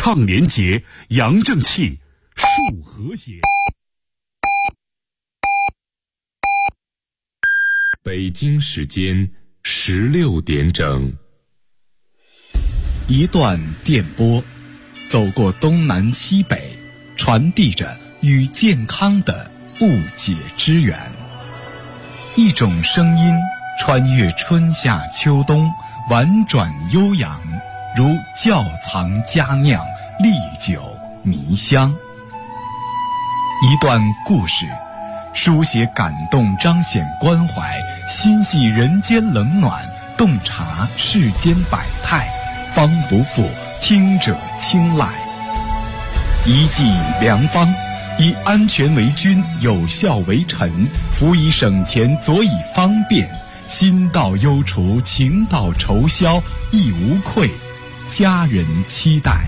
倡廉洁、扬正气、树和谐。 北京时间16点整。 一段电波，走过东南西北，传递着与健康的不解之缘。一种声音穿越春夏秋冬，婉转悠扬，如窖藏佳酿，历久弥香。一段故事，书写感动，彰显关怀，心系人间冷暖，洞察世间百态，方不负听者青睐。一剂良方，以安全为君，有效为臣，辅以省钱，佐以方便，心到忧除，情到愁消，亦无愧，家人期待。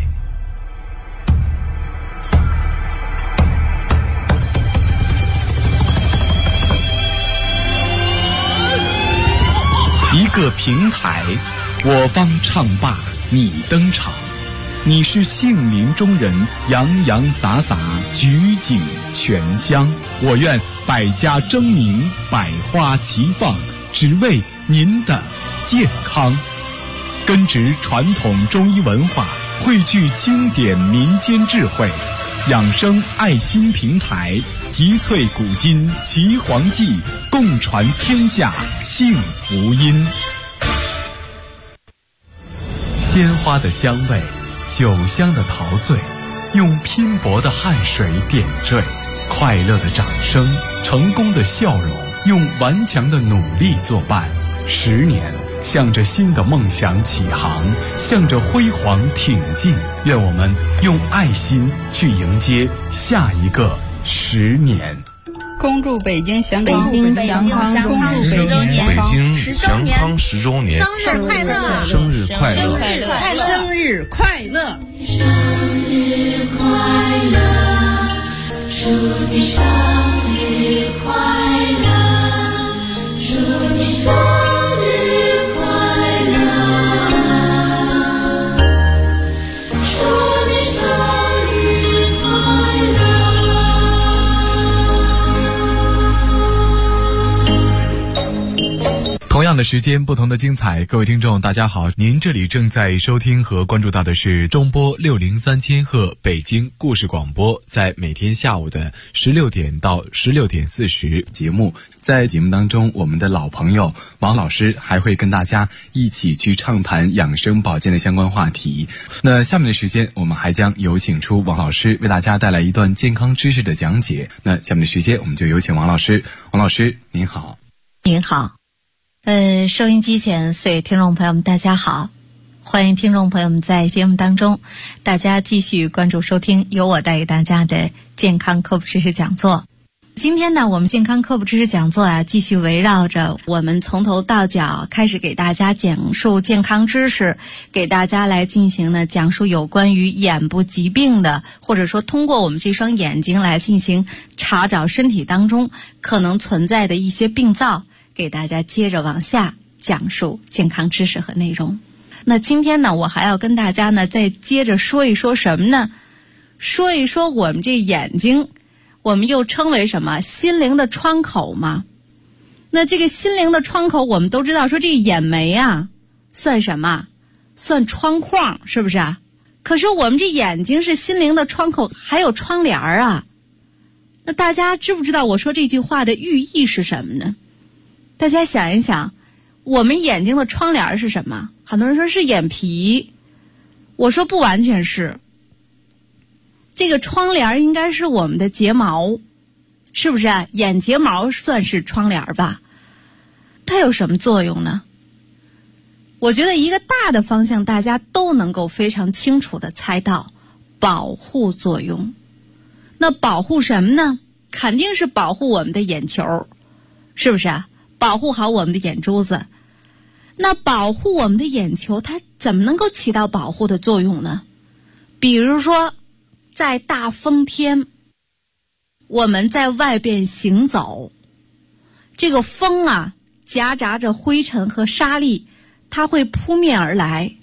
一个平台，我方唱罢你登场，你是杏林中人，洋洋洒洒，举景全香。我愿百家争鸣，百花齐放，只为您的健康。根植传统中医文化，汇聚经典民间智慧，养生爱心平台，集萃古今奇黄记，共传天下幸福音。鲜花的香味，酒香的陶醉，用拼搏的汗水点缀，快乐的掌声，成功的笑容，用顽强的努力作伴。10年，向着新的梦想起航，向着辉煌挺进。愿我们用爱心去迎接下一个10年。 恭祝北京祥康， 恭祝北京祥康10周年， 生日快乐， 生日快乐， 生日快乐， 生日快乐，祝你生日快乐，祝你生日快乐，祝你生日快乐。 同样的时间，不同的精彩。各位听众大家好，您这里正在收听和关注到的是中波603千赫北京故事广播，在每天下午的16点到16点40节目。在节目当中，我们的老朋友王老师还会跟大家一起去畅谈养生保健的相关话题。那下面的时间，我们还将有请出王老师为大家带来一段健康知识的讲解。那下面的时间，我们就有请王老师。王老师您好。 您好。收音机前所有听众朋友们大家好，欢迎听众朋友们在节目当中大家继续关注收听由我带给大家的健康科普知识讲座。今天呢，我们健康科普知识讲座继续围绕着我们从头到脚开始给大家讲述健康知识，给大家来进行呢讲述有关于眼部疾病的，或者说通过我们这双眼睛来进行查找身体当中可能存在的一些病灶，给大家接着往下讲述健康知识和内容。那今天呢，我还要跟大家呢再接着说一说什么呢？说一说我们这眼睛，我们又称为什么？心灵的窗口嘛。那这个心灵的窗口，我们都知道说这个眼眉啊，算什么？算窗框，是不是啊？可是我们这眼睛是心灵的窗口，还有窗帘啊。那大家知不知道我说这句话的寓意是什么呢？大家想一想，我们眼睛的窗帘是什么？很多人说是眼皮，我说不完全是。这个窗帘应该是我们的睫毛，是不是啊？眼睫毛算是窗帘吧？它有什么作用呢？我觉得一个大的方向大家都能够非常清楚地猜到，保护作用。那保护什么呢？肯定是保护我们的眼球，是不是啊？保护好我们的眼珠子。那保护我们的眼球，它怎么能够起到保护的作用呢？比如说在大风天，我们在外边行走，这个风啊夹杂着灰尘和沙粒，它会扑面而来，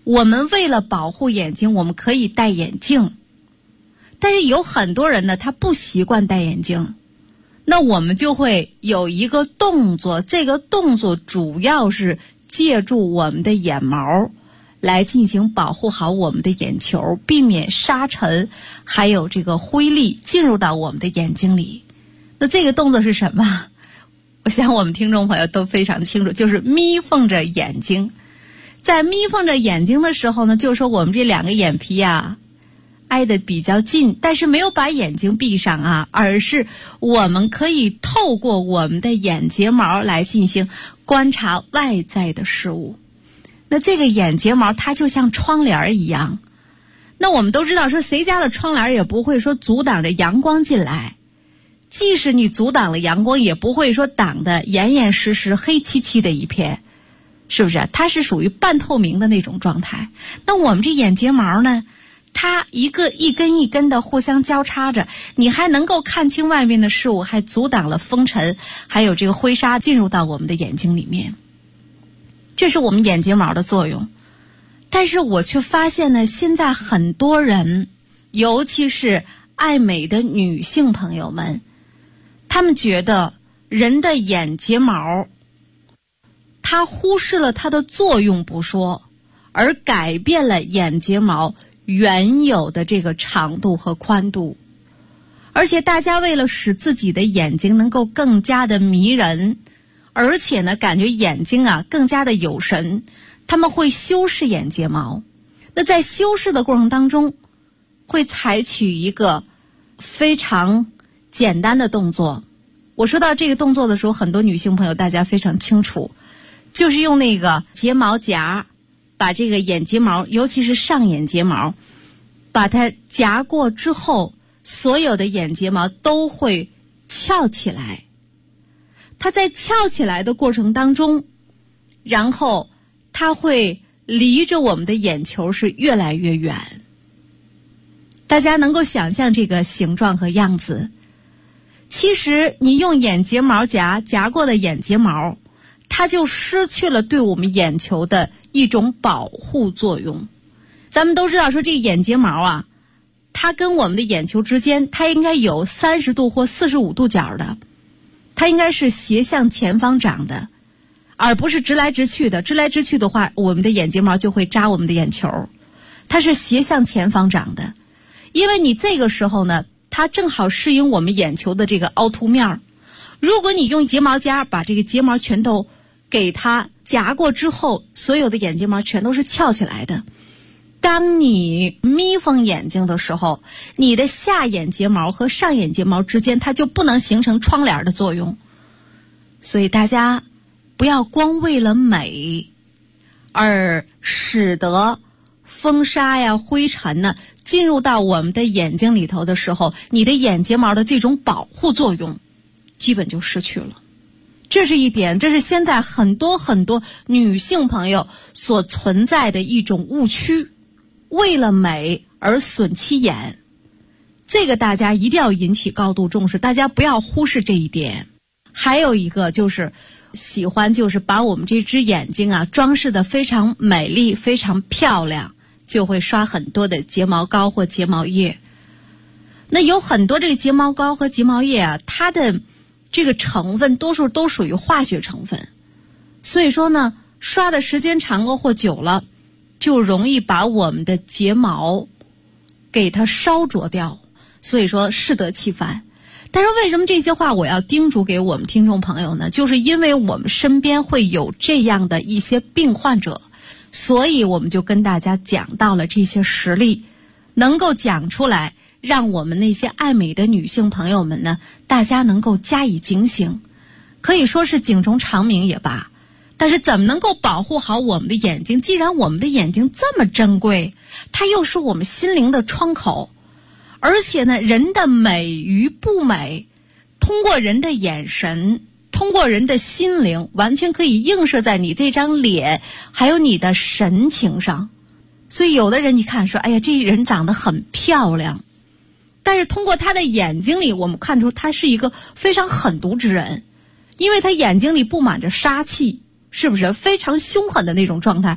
我们为了保护眼睛，我们可以戴眼镜，但是有很多人呢，他不习惯戴眼镜，那我们就会有一个动作，这个动作主要是借助我们的眼毛来进行保护好我们的眼球，避免沙尘还有这个灰粒进入到我们的眼睛里。那这个动作是什么？我想我们听众朋友都非常清楚，就是眯缝着眼睛。在眯缝着眼睛的时候呢，就说我们这两个眼皮啊挨得比较近，但是没有把眼睛闭上啊，而是我们可以透过我们的眼睫毛来进行观察外在的事物。那这个眼睫毛它就像窗帘一样，那我们都知道说谁家的窗帘也不会说阻挡着阳光进来，即使你阻挡了阳光，也不会说挡得严严实实黑漆漆的一片，是不是？它是属于半透明的那种状态。那我们这眼睫毛呢，它一根一根的互相交叉着，你还能够看清外面的事物，还阻挡了风尘还有这个灰沙进入到我们的眼睛里面，这是我们眼睫毛的作用。但是我却发现呢，现在很多人，尤其是爱美的女性朋友们，他们觉得人的眼睫毛它忽视了它的作用不说，而改变了眼睫毛原有的这个长度和宽度。而且大家为了使自己的眼睛能够更加的迷人，而且呢感觉眼睛啊更加的有神，他们会修饰眼睫毛。那在修饰的过程当中，会采取一个非常简单的动作。我说到这个动作的时候，很多女性朋友大家非常清楚，就是用那个睫毛夹把这个眼睫毛，尤其是上眼睫毛，把它夹过之后，所有的眼睫毛都会翘起来。它在翘起来的过程当中，然后它会离着我们的眼球是越来越远。大家能够想象这个形状和样子。其实你用眼睫毛夹过的眼睫毛，它就失去了对我们眼球的一种保护作用。咱们都知道说这个眼睫毛啊，它跟我们的眼球之间，它应该有30度或45度角的，它应该是斜向前方长的，而不是直来直去的。直来直去的话，我们的眼睫毛就会扎我们的眼球。它是斜向前方长的，因为你这个时候呢，它正好适应我们眼球的这个凹凸面。如果你用睫毛夹把这个睫毛全都给它夹过之后，所有的眼睫毛全都是翘起来的。当你眯缝眼睛的时候，你的下眼睫毛和上眼睫毛之间，它就不能形成窗帘的作用。所以大家不要光为了美而使得风沙呀、灰尘呢进入到我们的眼睛里头的时候，你的眼睫毛的这种保护作用基本就失去了。这是一点，这是现在很多女性朋友所存在的一种误区，为了美而损其眼，这个大家一定要引起高度重视，大家不要忽视这一点。还有一个就是喜欢就是把我们这只眼睛啊装饰得非常美丽非常漂亮，就会刷很多的睫毛膏或睫毛液。那有很多这个睫毛膏和睫毛液啊，它的这个成分多数都属于化学成分，所以说呢，刷的时间长了或久了，就容易把我们的睫毛给它烧灼掉，所以说适得其反。但是为什么这些话我要叮嘱给我们听众朋友呢？就是因为我们身边会有这样的一些病患者，所以我们就跟大家讲到了这些实例，能够讲出来，让我们那些爱美的女性朋友们呢，大家能够加以警醒，可以说是警钟长鸣也罢。但是怎么能够保护好我们的眼睛？既然我们的眼睛这么珍贵，它又是我们心灵的窗口，而且呢，人的美与不美，通过人的眼神，通过人的心灵，完全可以映射在你这张脸还有你的神情上。所以有的人你看说，哎呀，这人长得很漂亮，但是通过他的眼睛里，我们看出他是一个非常狠毒之人，因为他眼睛里布满着杀气，是不是非常凶狠的那种状态？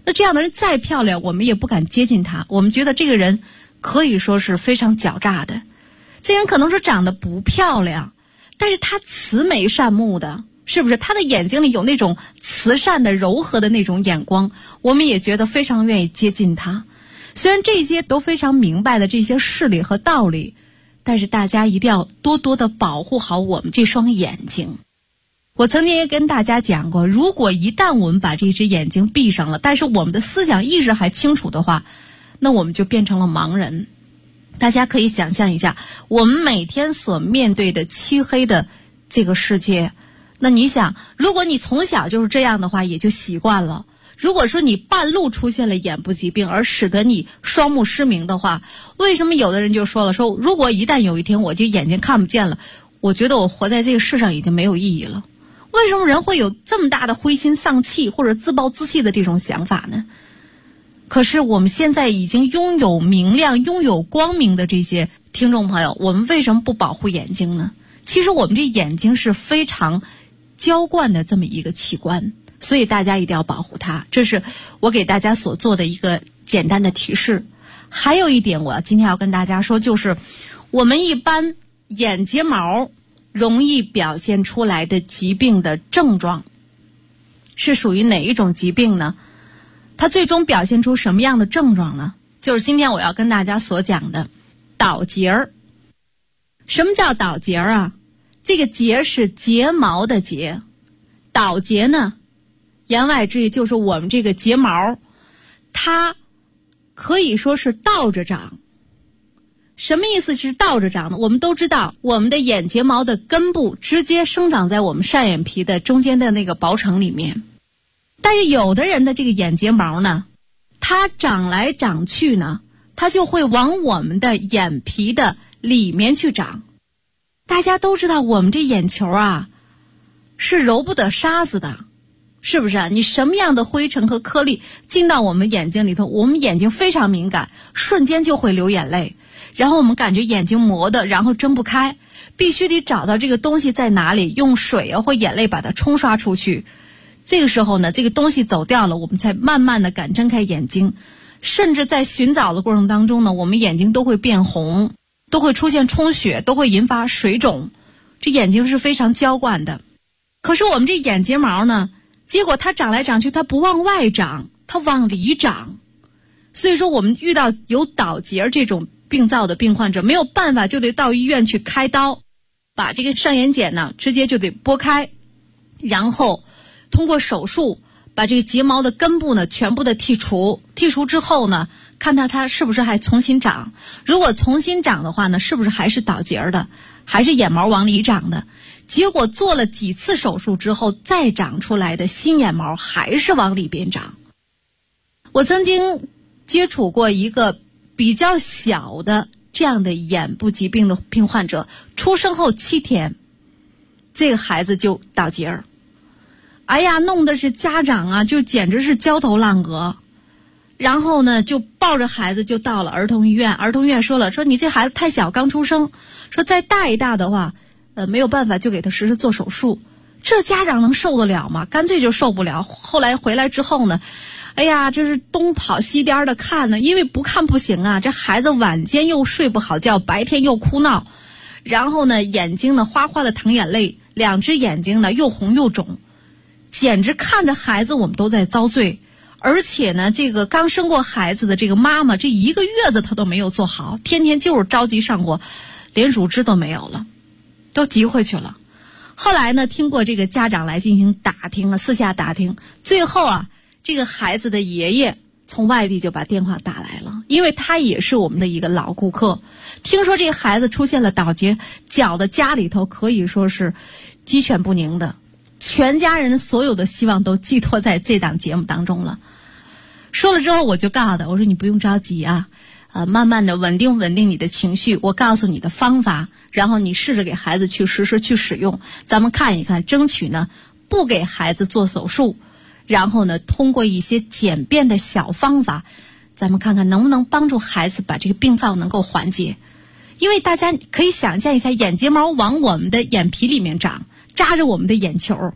那这样的人再漂亮，我们也不敢接近他，我们觉得这个人可以说是非常狡诈的。这人可能是长得不漂亮，但是他慈眉善目的，是不是？他的眼睛里有那种慈善的柔和的那种眼光，我们也觉得非常愿意接近他。虽然这些都非常明白的这些事理和道理，但是大家一定要多多的保护好我们这双眼睛。我曾经也跟大家讲过，如果一旦我们把这只眼睛闭上了，但是我们的思想意识还清楚的话，那我们就变成了盲人。大家可以想象一下，我们每天所面对的漆黑的这个世界，那你想，如果你从小就是这样的话，也就习惯了。如果说你半路出现了眼部疾病而使得你双目失明的话，为什么有的人就说了，说如果一旦有一天我这眼睛看不见了，我觉得我活在这个世上已经没有意义了。为什么人会有这么大的灰心丧气或者自暴自弃的这种想法呢？可是我们现在已经拥有明亮、拥有光明的这些听众朋友，我们为什么不保护眼睛呢？其实我们这眼睛是非常娇惯的这么一个器官，所以大家一定要保护它。这是我给大家所做的一个简单的提示。还有一点我今天要跟大家说，就是我们一般眼睫毛容易表现出来的疾病的症状是属于哪一种疾病呢？它最终表现出什么样的症状呢？就是今天我要跟大家所讲的倒睫儿。什么叫倒睫儿啊？这个睫是睫毛的睫，倒睫呢，言外之意就是我们这个睫毛它可以说是倒着长。什么意思是倒着长呢？我们都知道，我们的眼睫毛的根部直接生长在我们上眼皮的中间的那个薄层里面。但是有的人的这个眼睫毛呢，它长来长去呢，它就会往我们的眼皮的里面去长。大家都知道，我们这眼球啊是揉不得沙子的，是不是啊？你什么样的灰尘和颗粒进到我们眼睛里头，我们眼睛非常敏感，瞬间就会流眼泪，然后我们感觉眼睛磨的，然后睁不开，必须得找到这个东西在哪里，用水啊或眼泪把它冲刷出去。这个时候呢，这个东西走掉了，我们才慢慢的敢睁开眼睛。甚至在寻找的过程当中呢，我们眼睛都会变红，都会出现充血，都会引发水肿。这眼睛是非常娇惯的。可是我们这眼睫毛呢，结果它长来长去，它不往外长，它往里长。所以说我们遇到有倒睫这种病灶的病患者，没有办法就得到医院去开刀，把这个上眼睑呢直接就得拨开，然后通过手术把这个睫毛的根部呢全部的剔除之后呢，看它是不是还重新长。如果重新长的话呢，是不是还是倒睫的，还是眼毛往里长的。结果做了几次手术之后，再长出来的新眼毛还是往里边长。我曾经接触过一个比较小的这样的眼部疾病的病患者，出生后7天，这个孩子就倒睫儿。哎呀，弄的是家长啊，就简直是焦头烂额。然后呢，就抱着孩子就到了儿童医院。儿童医院说了，说你这孩子太小，刚出生，说再大一大的话，没有办法就给他实施做手术。这家长能受得了吗？干脆就受不了。后来回来之后呢，哎呀，这是东跑西颠的看呢，因为不看不行啊。这孩子晚间又睡不好觉，白天又哭闹，然后呢，眼睛呢哗哗的淌眼泪，2只眼睛呢又红又肿，简直看着孩子我们都在遭罪。而且呢，这个刚生过孩子的这个妈妈，这1个月子她都没有做好，天天就是着急上火，连乳汁都没有了，都急回去了。后来呢，听过这个家长来进行打听啊，私下打听，最后啊，这个孩子的爷爷从外地就把电话打来了，因为他也是我们的一个老顾客。听说这个孩子出现了倒睫，搅得家里头可以说是鸡犬不宁的，全家人所有的希望都寄托在这档节目当中了。说了之后，我就告诉他，我说你不用着急啊，慢慢的稳定你的情绪，我告诉你的方法，然后你试着给孩子去实施去使用，咱们看一看，争取呢不给孩子做手术，然后呢通过一些简便的小方法，咱们看看能不能帮助孩子把这个病灶能够缓解。因为大家可以想象一下，眼睫毛往我们的眼皮里面长，扎着我们的眼球，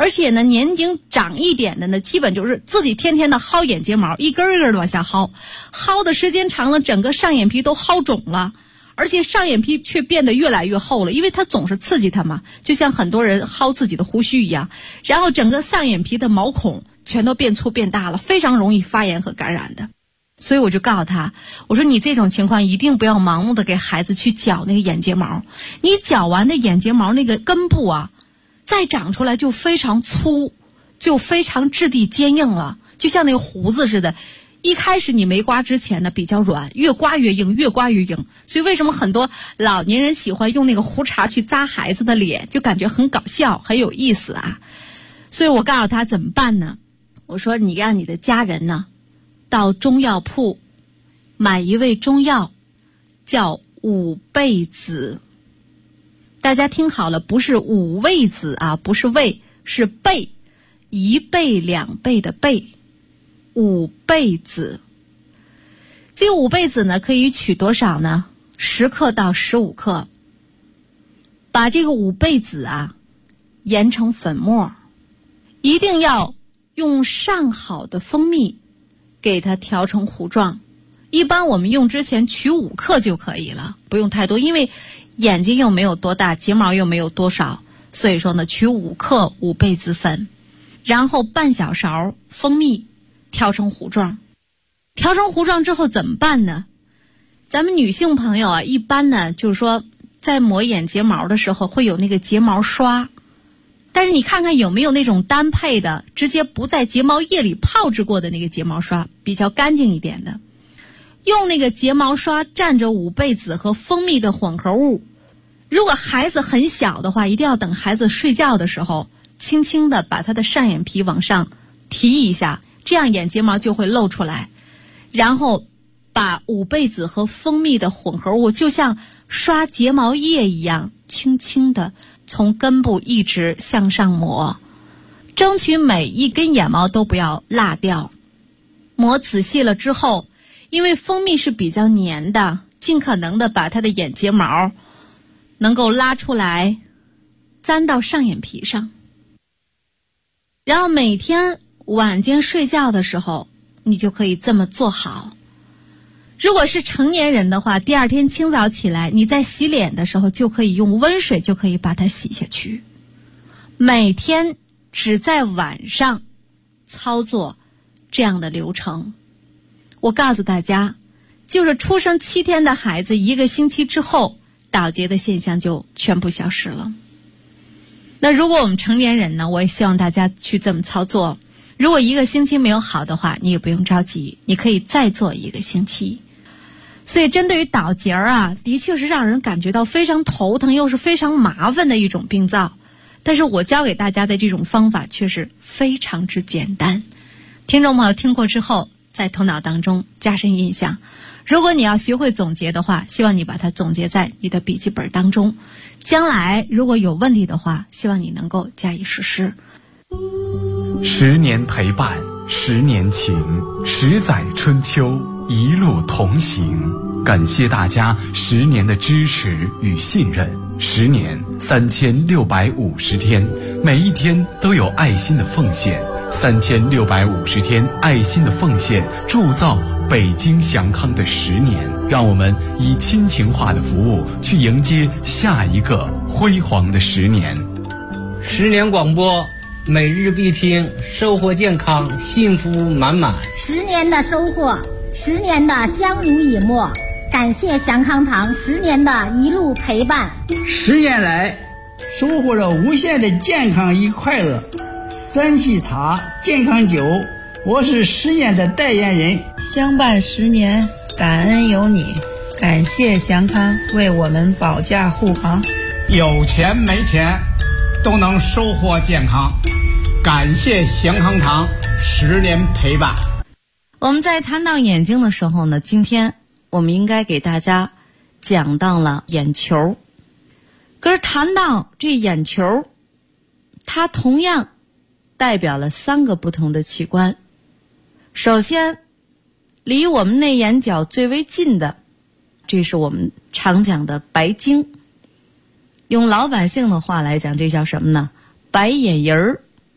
而且呢，年龄长一点的呢，基本就是自己天天的薅眼睫毛，一根一根的往下薅，薅的时间长了，整个上眼皮都薅肿了，而且上眼皮却变得越来越厚了，因为它总是刺激它嘛，就像很多人薅自己的胡须一样，然后整个上眼皮的毛孔全都变粗变大了，非常容易发炎和感染的。所以我就告诉他，我说你这种情况一定不要盲目的给孩子去绞那个眼睫毛，你绞完的眼睫毛那个根部啊，再长出来就非常粗，就非常质地坚硬了，就像那个胡子似的。一开始你没刮之前呢比较软，越刮越硬，越刮越硬。所以为什么很多老年人喜欢用那个胡茬去扎孩子的脸，就感觉很搞笑，很有意思啊。所以我告诉他怎么办呢？我说你让你的家人呢到中药铺买一味中药，叫五倍子。大家听好了，不是五味子啊，不是味，是倍，一倍两倍的倍，五倍子。这个五倍子呢，可以取多少呢？10克到15克。把这个五倍子啊研成粉末，一定要用上好的蜂蜜给它调成糊状。一般我们用之前取5克就可以了，不用太多，因为眼睛又没有多大，睫毛又没有多少，所以说呢取5克五倍子粉，然后半小勺蜂蜜调成糊状。调成糊状之后怎么办呢？咱们女性朋友啊，一般呢就是说在抹眼睫毛的时候会有那个睫毛刷，但是你看看有没有那种单配的，直接不在睫毛液里泡制过的那个睫毛刷，比较干净一点的。用那个睫毛刷蘸着五倍子和蜂蜜的混合物，如果孩子很小的话，一定要等孩子睡觉的时候，轻轻的把他的上眼皮往上提一下，这样眼睫毛就会露出来。然后把五倍子和蜂蜜的混合物就像刷睫毛液一样，轻轻的从根部一直向上抹，争取每一根眼毛都不要落掉。抹仔细了之后，因为蜂蜜是比较黏的，尽可能的把它的眼睫毛能够拉出来，粘到上眼皮上。然后每天晚间睡觉的时候，你就可以这么做好。如果是成年人的话，第二天清早起来，你在洗脸的时候就可以用温水就可以把它洗下去。每天只在晚上操作这样的流程。我告诉大家，就是出生7天的孩子1个星期之后，倒睫的现象就全部消失了。那如果我们成年人呢，我也希望大家去这么操作。如果1个星期没有好的话，你也不用着急，你可以再做1个星期。所以针对于倒睫啊，的确是让人感觉到非常头疼，又是非常麻烦的一种病灶。但是我教给大家的这种方法却是非常之简单。听众朋友听过之后，在头脑当中加深印象。如果你要学会总结的话，希望你把它总结在你的笔记本当中。将来如果有问题的话，希望你能够加以实施。 10年陪伴，10年情，10载春秋，一路同行。感谢大家10年的支持与信任。10年3650天，每一天都有爱心的奉献。3650天爱心的奉献，铸造北京祥康的10年。让我们以亲情化的服务去迎接下一个辉煌的10年。 10年广播，每日必听，收获健康，幸福满满。 10年的收获，10年的相濡以沫，感谢祥康堂10年的一路陪伴。 10年来，收获了无限的健康与快乐。三喜茶健康酒，我是10年的代言人。 相伴10年，感恩有你，感谢祥康为我们保驾护航。 有钱没钱都能收获健康，感谢祥康堂10年陪伴。 我们在谈到眼睛的时候呢，今天我们应该给大家讲到了眼球。可是谈到这眼球，它同样代表了3个不同的器官。首先，离我们内眼角最为近的，这是我们常讲的白睛。用老百姓的话来讲，这叫什么呢？白眼仁儿。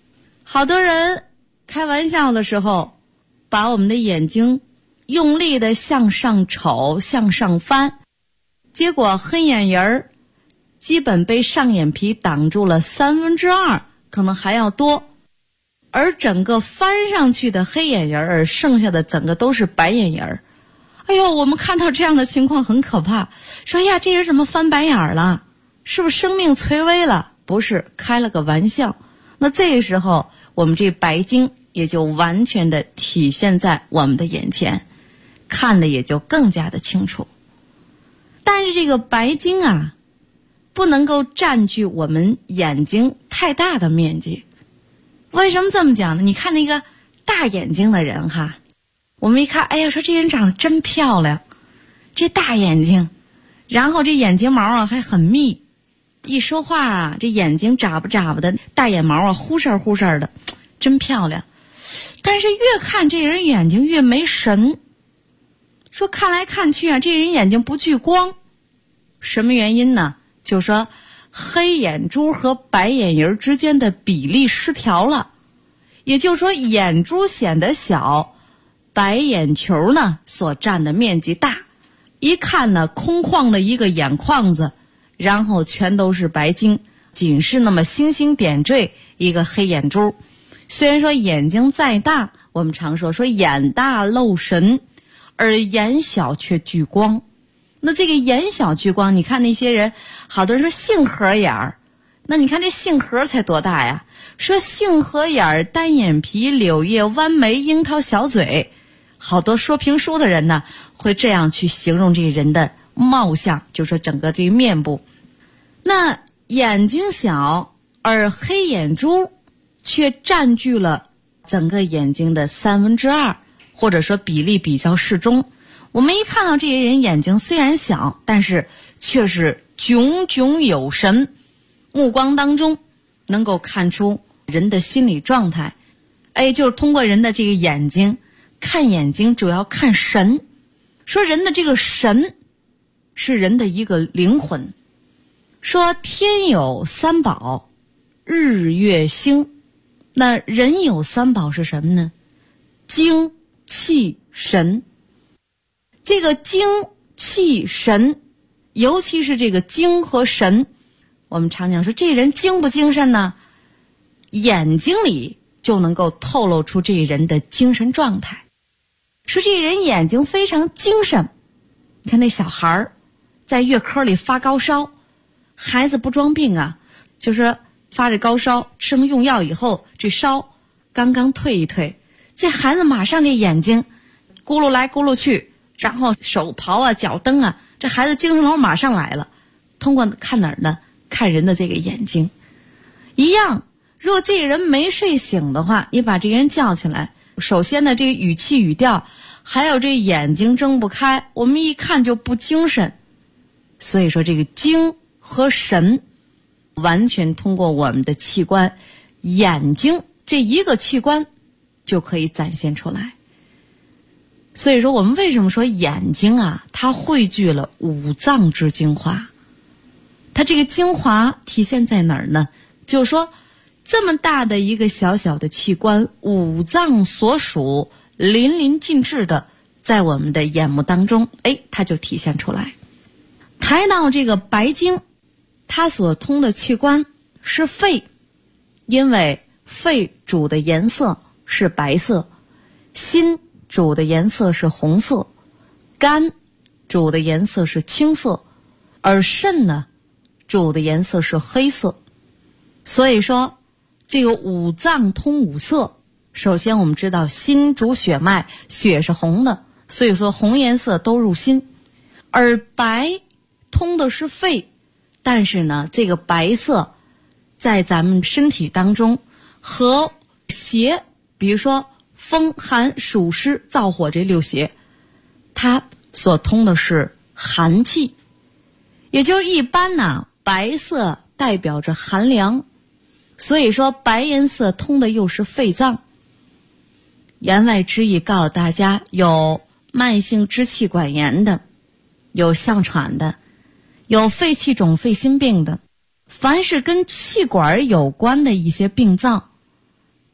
好多人开玩笑的时候，把我们的眼睛用力的向上瞅，向上翻，结果黑眼仁儿基本被上眼皮挡住了2/3，可能还要多。而整个翻上去的黑眼仁儿，剩下的整个都是白眼仁儿。哎呦，我们看到这样的情况很可怕，说呀，这人怎么翻白眼儿了？是不是生命垂危了？不是，开了个玩笑。那这个时候，我们这白睛也就完全的体现在我们的眼前，看的也就更加的清楚。但是这个白睛啊，不能够占据我们眼睛太大的面积。为什么这么讲呢？你看那个大眼睛的人哈，我们一看，哎呀，说这人长得真漂亮，这大眼睛，然后这眼睫毛啊还很密，一说话啊，这眼睛眨巴眨巴的，大眼毛啊忽闪忽闪的，真漂亮。但是越看这人眼睛越没神，说看来看去啊，这人眼睛不聚光。什么原因呢？就说黑眼珠和白眼仁之间的比例失调了，也就是说眼珠显得小，白眼球呢所占的面积大，一看呢空旷的一个眼眶子，然后全都是白睛，仅是那么星星点缀一个黑眼珠。虽然说眼睛再大，我们常说眼大漏神，而眼小却聚光。那这个眼小聚光，你看那些人，好多人说杏核眼儿，那你看这杏核才多大呀？说杏核眼儿、单眼皮、柳叶弯眉、樱桃小嘴，好多说评书的人呢，会这样去形容这个人的貌相，就说整个这个面部。那眼睛小，而黑眼珠却占据了整个眼睛的2/3，或者说比例比较适中。我们一看到这些人眼睛虽然小，但是却是炯炯有神，目光当中能够看出人的心理状态。就是通过人的这个眼睛，看眼睛主要看神，说人的这个神是人的一个灵魂。说天有3宝，日月星，那人有3宝是什么呢？精气神。这个精气神，尤其是这个精和神，我们常讲说这人精不精神呢？眼睛里就能够透露出这人的精神状态。说这人眼睛非常精神，你看那小孩儿在月科里发高烧，孩子不装病啊，就是发着高烧，吃了用药以后，这烧刚刚退一退，这孩子马上这眼睛咕噜来咕噜去，然后手刨啊脚蹬啊，这孩子精神头马上来了。通过看哪儿呢？看人的这个眼睛一样。如果这个人没睡醒的话，你把这个人叫起来，首先呢这个语气语调，还有这眼睛睁不开，我们一看就不精神。所以说这个精和神完全通过我们的器官眼睛这一个器官就可以展现出来。所以说我们为什么说眼睛啊，它汇聚了5脏之精华。它这个精华体现在哪儿呢？就是说这么大的一个小小的器官，5脏所属淋漓尽致的在我们的眼目当中，它就体现出来。谈到这个白睛，它所通的器官是肺，因为肺主的颜色是白色，心主的颜色是红色，肝主的颜色是青色，而肾呢主的颜色是黑色。所以说这个5脏通5色，首先我们知道心主血脉，血是红的，所以说红颜色都入心。而白通的是肺，但是呢这个白色在咱们身体当中和邪，比如说风寒暑湿燥火这6邪，它所通的是寒气。也就是一般呢白色代表着寒凉，所以说白颜色通的又是肺脏。言外之意告诉大家，有慢性支气管炎的，有哮喘的，有肺气肿肺心病的，凡是跟气管有关的一些病灶，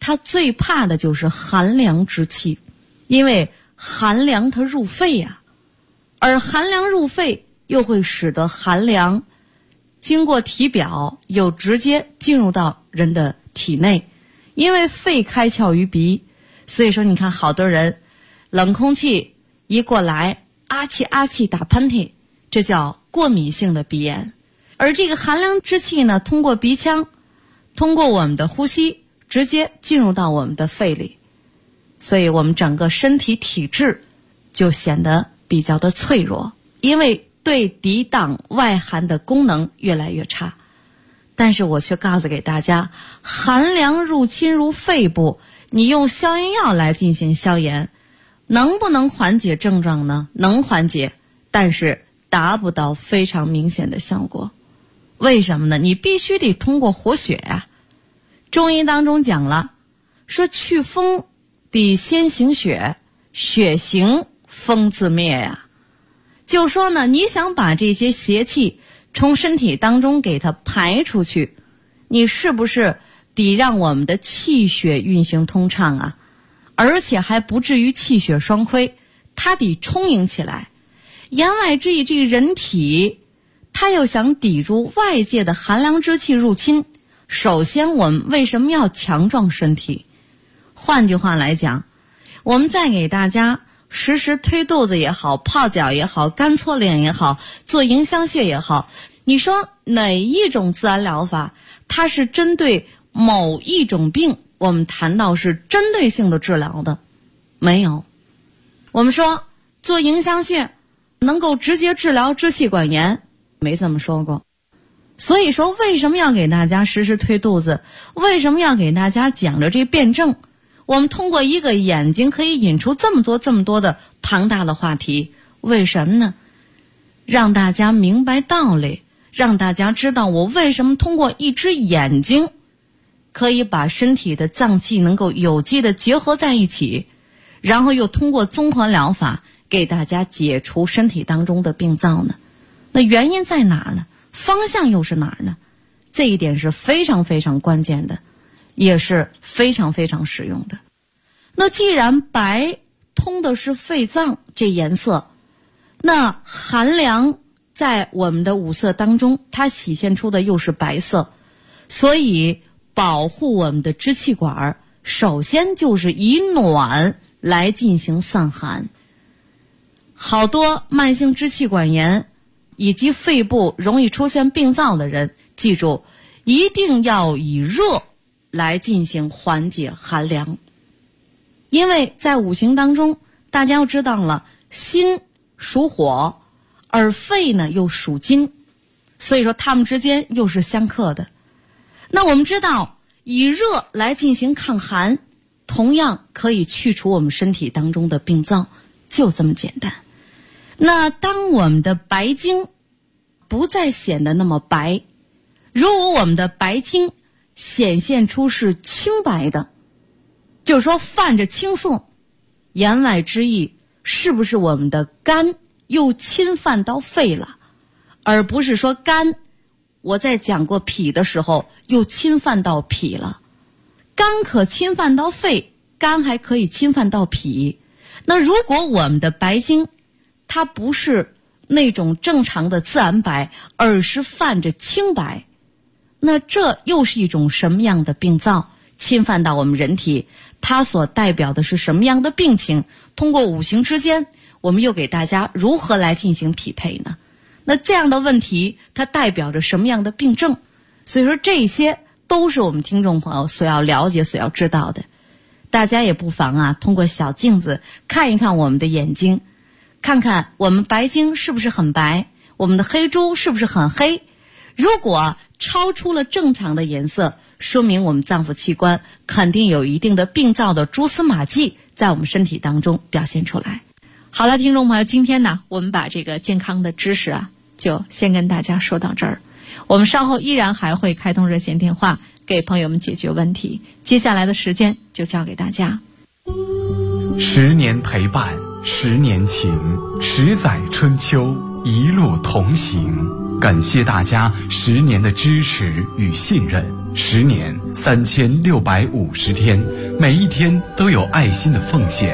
它最怕的就是寒凉之气，因为寒凉它入肺呀，而寒凉入肺又会使得寒凉经过体表又直接进入到人的体内，因为肺开窍于鼻，所以说你看好多人冷空气一过来，啊气啊气打喷嚏，这叫过敏性的鼻炎。而这个寒凉之气呢，通过鼻腔，通过我们的呼吸，直接进入到我们的肺里，所以我们整个身体体质就显得比较的脆弱，因为对抵挡外寒的功能越来越差。但是我却告诉给大家，寒凉入侵入肺部，你用消炎药来进行消炎，能不能缓解症状呢？能缓解，但是达不到非常明显的效果。为什么呢？你必须得通过活血啊。中医当中讲了，说祛风得先行血，血行风自灭呀。就说呢，你想把这些邪气从身体当中给它排出去，你是不是得让我们的气血运行通畅啊？而且还不至于气血双亏，它得充盈起来。言外之意，这个人体它要想抵住外界的寒凉之气入侵，首先我们为什么要强壮身体？换句话来讲，我们再给大家时时推肚子也好，泡脚也好，干搓脸也好，做迎香穴也好，你说哪一种自然疗法它是针对某一种病，我们谈到是针对性的治疗的？没有。我们说做迎香穴能够直接治疗支气管炎，没这么说过。所以说为什么要给大家时时推肚子，为什么要给大家讲着这辩证？我们通过一个眼睛可以引出这么多的庞大的话题，为什么呢？让大家明白道理，让大家知道我为什么通过一只眼睛可以把身体的脏器能够有机的结合在一起，然后又通过综合疗法给大家解除身体当中的病灶呢？那原因在哪儿呢？方向又是哪儿呢？这一点是非常非常关键的，也是非常非常实用的。那既然白通的是肺脏这颜色，那寒凉在我们的五色当中，它体现出的又是白色，所以保护我们的支气管，首先就是以暖来进行散寒。好多慢性支气管炎以及肺部容易出现病灶的人，记住一定要以热来进行缓解寒凉。因为在五行当中，大家要知道了，心属火，而肺呢又属金，所以说它们之间又是相克的。那我们知道以热来进行抗寒，同样可以去除我们身体当中的病灶，就这么简单。那当我们的白精不再显得那么白，如果我们的白精显现出是清白的，就是说泛着青色，言外之意是不是我们的肝又侵犯到肺了？而不是说肝，我在讲过脾的时候又侵犯到脾了。肝可侵犯到肺，肝还可以侵犯到脾。那如果我们的白精它不是那种正常的自然白，而是泛着青白，那这又是一种什么样的病灶侵犯到我们人体？它所代表的是什么样的病情？通过五行之间，我们又给大家如何来进行匹配呢？那这样的问题它代表着什么样的病症？所以说这些都是我们听众朋友所要了解所要知道的。大家也不妨通过小镜子看一看我们的眼睛，看看我们白精是不是很白，我们的黑珠是不是很黑。如果超出了正常的颜色，说明我们脏腑器官肯定有一定的病灶的蛛丝马迹在我们身体当中表现出来。好了，听众朋友，今天呢，我们把这个健康的知识就先跟大家说到这儿。我们稍后依然还会开通热线电话给朋友们解决问题，接下来的时间就交给大家。 10年陪伴，10年情，10载春秋，一路同行。 感谢大家10年的支持与信任，10年3650天，每一天都有爱心的奉献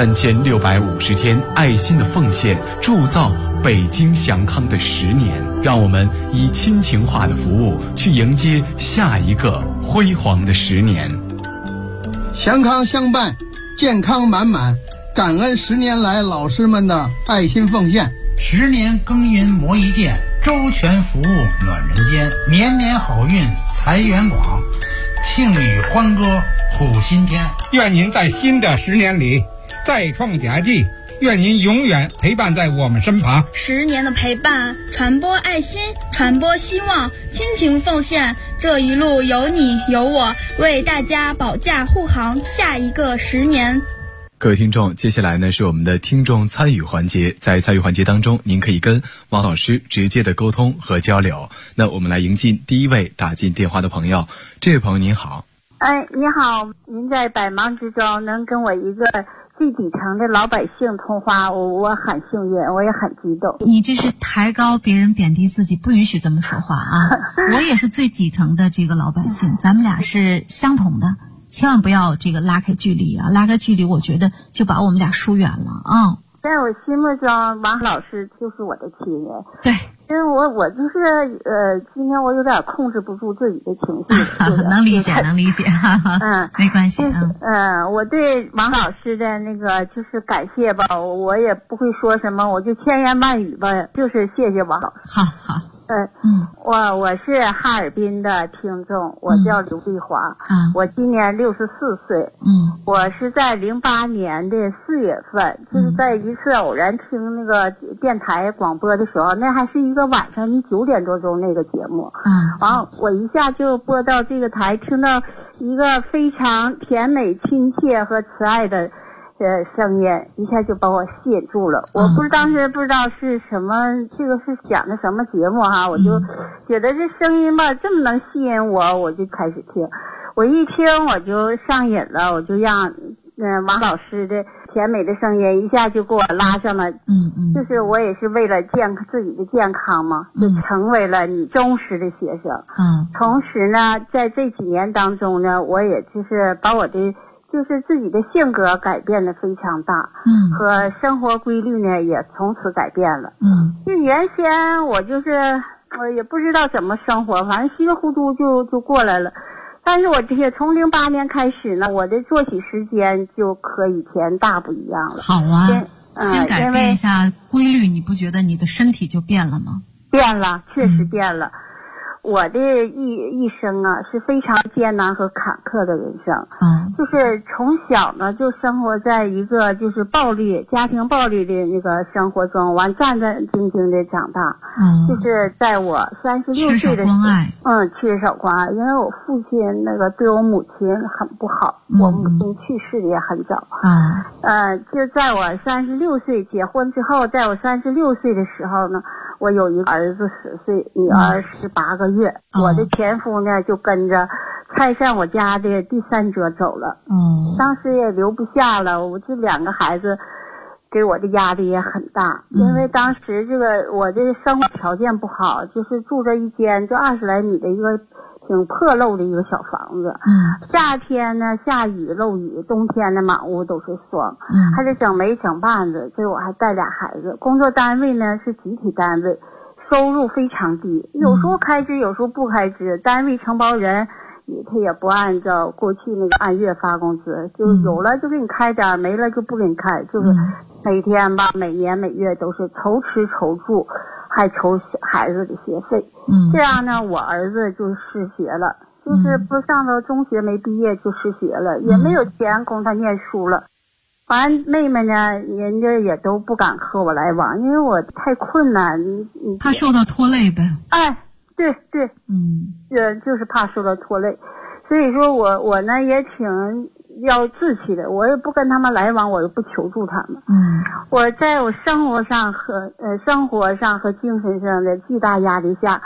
，3650天爱心的奉献，铸造北京祥康的10年。让我们以亲情化的服务去迎接下一个辉煌的10年。 祥康相伴，健康满满，感恩10年来老师们的爱心奉献。 10年耕耘磨一剑，周全服务暖人间，年年好运财源广，庆语欢歌谱新天。 愿您在新的10年里再创佳绩，愿您永远陪伴在我们身旁。 10年的陪伴，传播爱心，传播希望，亲情奉献，这一路有你有我，为大家保驾护航下一个10年。 各位听众，接下来呢是我们的听众参与环节。在参与环节当中，您可以跟王老师直接的沟通和交流。那我们来迎进第一位打进电话的朋友。这位朋友您好。 你好，您在百忙之中能跟我一个最底层的老百姓通话，我很幸运，我也很激动。 你这是抬高别人，贬低自己，不允许这么说话啊！我也是最底层的这个老百姓，咱们俩是相同的。千万不要这个拉开距离啊！拉开距离，我觉得就把我们俩疏远了啊。 在我心目中，王老师就是我的亲人。 对， 因为我就是今天我有点控制不住自己的情绪。 能理解，能理解。没关系。 我对王老师的那个就是感谢吧，我也不会说什么，我就千言万语吧，就是谢谢王老师。 好。 我是哈尔滨的听众，我叫刘碧华，我今年64岁，我是在08年的4月份，就是在一次偶然听那个电台广播的时候，那还是一个晚上的9点多钟那个节目，完了我一下就播到这个台，听到一个非常甜美亲切和慈爱的声音，一下就把我吸引住了。我当时不知道是什么，这个是讲的什么节目哈，我就觉得这声音吧这么能吸引我，我就开始听。我一听我就上瘾了，我就让王老师的甜美的声音一下就给我拉上了。就是我也是为了自己的健康嘛，就成为了你忠实的学生。同时呢，在这几年当中呢，我也就是把我的就是自己的性格改变的非常大，和生活规律呢也从此改变了。就原先我也不知道怎么生活，反正稀里糊涂就过来了。但是我这些从08年开始呢，我的作息时间就和以前大不一样了。 好啊，先改变一下规律，你不觉得你的身体就变了吗？ 变了，确实变了。我的一生啊是非常艰难和坎坷的人生，就是从小呢就生活在一个就是家庭暴力的那个生活中，完战战兢兢的长大，就是在我36岁的时候，缺少关爱，因为我父亲那个对我母亲很不好，我母亲去世的也很早，就在我36岁结婚之后，在我36岁的时候呢，我有一个儿子10岁，女儿18个月，我的前夫呢就跟着拆散我家的第3者走了。当时也留不下了，我这2个孩子给我的压力也很大，因为当时我的生活条件不好，就是住着一间就20来米的一个挺破漏的一个小房子，夏天呢下雨漏雨，冬天呢满屋都是霜，还得整煤整棒子，这我还带俩孩子，工作单位呢是集体单位，收入非常低，有时候开支有时候不开支，单位承包人他也不按照过去那个按月发工资，就有了就给你开点，没了就不给你开，就是每天吧每年每月都是愁吃愁住，还愁孩子的学费。这样呢我儿子就失学了，就是不上到中学没毕业就失学了，也没有钱供他念书了。反正妹妹呢人家也都不敢和我来往，因为我太困难， 他受到拖累呗。 对，就是怕受到拖累，所以说我呢也挺要志气的，我也不跟他们来往，我也不求助他们。我在我生活上和精神上的巨大压力下，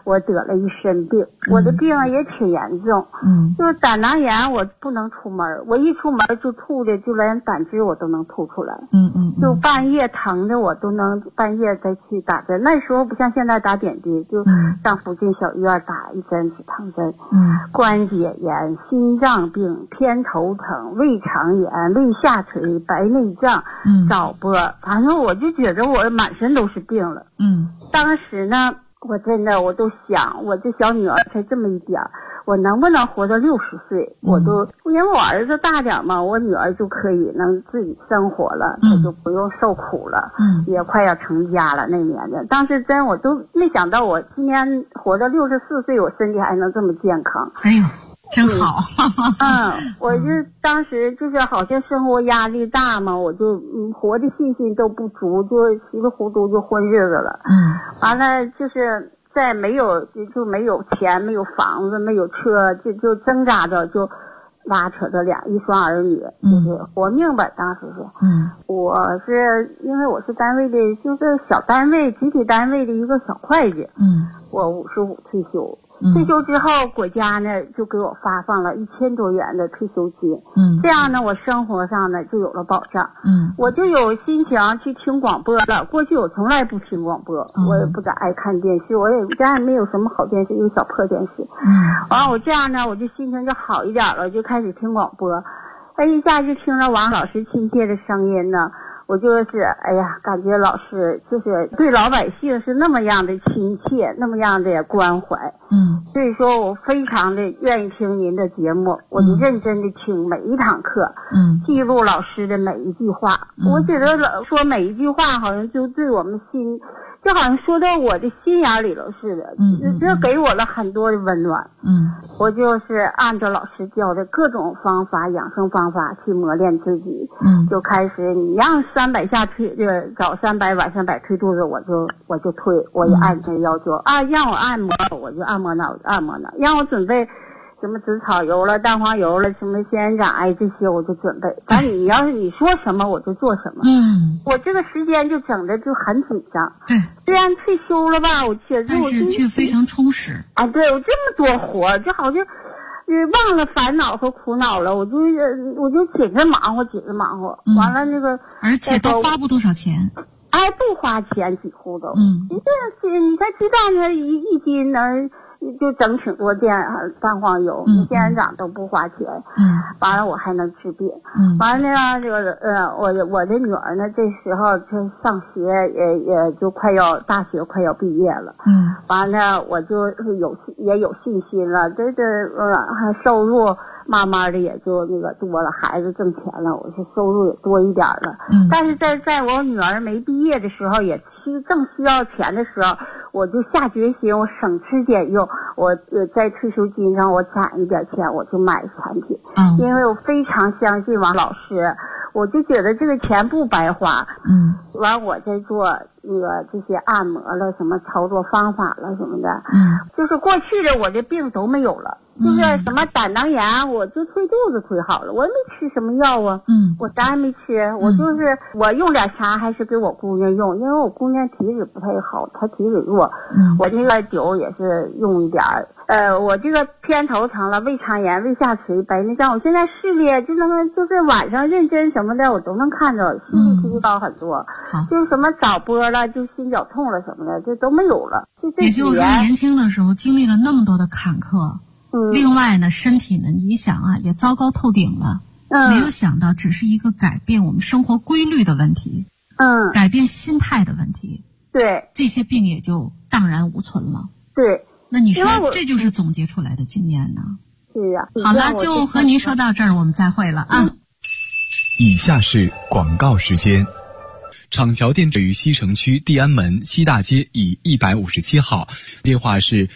我得了一身病，我的病也挺严重，就是胆囊炎，我不能出门，我一出门就吐的，就连胆汁我都能吐出来，就半夜疼的我都能半夜再去打针，那时候不像现在打点滴，就上附近小医院打一针止疼针，关节炎、心脏病、偏头疼、胃肠炎、胃下垂、白内障、早搏，反正我就觉得我满身都是病了。当时呢，我真的我都想，我这小女儿才这么一点儿，我能不能活到60岁？我都因为我儿子大点嘛，我女儿就可以能自己生活了，她就不用受苦了，也快要成家了那年的。当时真我都没想到，我今年活到64岁，我身体还能这么健康。 哎呦！真好， 我就当时就是好像生活压力大嘛，我就活的信心都不足，就稀里糊涂就混日子了。完了就是在没有就没有钱、没有房子、没有车，就挣扎着就拉扯着一双儿女，就是活命吧。当时是，我是因为我是单位的，就是小单位集体单位的一个小会计，我55退休。退休之后，国家呢就给我发放了1000多元的退休金，这样呢，我生活上呢就有了保障，我就有心情去听广播了。过去我从来不听广播，我也不咋爱看电视，我也家也没有什么好电视，有小破电视。完了我这样呢，我就心情就好一点了，就开始听广播，一下就听着王老师亲切的声音呢。我就是哎呀，感觉老师就是对老百姓是那么样的亲切，那么样的关怀，所以说我非常的愿意听您的节目，我就认真的听每一堂课，记录老师的每一句话，我觉得说每一句话好像就对我们心，就好像说到我的心眼里了似的，这给我了很多的温暖。我就是按照老师教的各种方法、养生方法去磨练自己，就开始你让300下推，早300晚300推肚子，我就推，我也按这要求啊，让我按摩我就按摩哪我就按摩哪，让我准备什么紫草油了、蛋黄油了、什么仙人掌这些我就准备。反正你要是你说什么我就做什么。我这个时间就整的就很紧张。对，虽然退休了吧，但是却非常充实。 对，我这么多活，就好像忘了烦恼和苦恼了，我就紧着忙活，完了那个， 而且都花不多少钱。 不花钱几乎都。你看鸡蛋它一斤能就整挺多件蛋黄油，仙人掌都不花钱。完了我还能治病。完了呢，这个我的女儿呢，这时候就上学也就大学快要毕业了。完了我就也有信心了，收入慢慢的也就那个多了，孩子挣钱了，我这收入也多一点了。但是在我女儿没毕业的时候，也正需要钱的时候，我就下决心，我省吃俭用，我在退休金上我攒一点钱，我就买产品。因为我非常相信王老师，我就觉得这个钱不白花。完我在做那个这些按摩了，什么操作方法了什么的，就是过去的我这病都没有了。就是什么胆囊炎，我就推肚子推好了，我也没吃什么药啊。我啥也没吃，我就是我用点茶还是给我姑娘用，因为我姑娘体质不太好，她体质弱。我那个酒也是用一点我这个偏头疼了、胃肠炎、胃下垂、白内障，我现在视力就是晚上认真什么的我都能看着，视力提高很多。就是什么早搏了，就心绞痛了什么的，这都没有了。 也就是说，年轻的时候经历了那么多的坎坷。另外呢，身体呢，你想也糟糕透顶了。没有想到只是一个改变我们生活规律的问题。改变心态的问题。 对， 这些病也就荡然无存了。 对， 那你说这就是总结出来的经验呢？ 是呀。 好了，就和您说到这儿，我们再会了啊。 以下是广告时间。厂桥店位于西城区地安门西大街以157号，电话是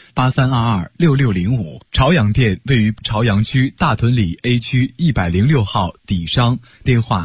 83226605。朝阳店位于朝阳区大屯里 A 区106号底商，电话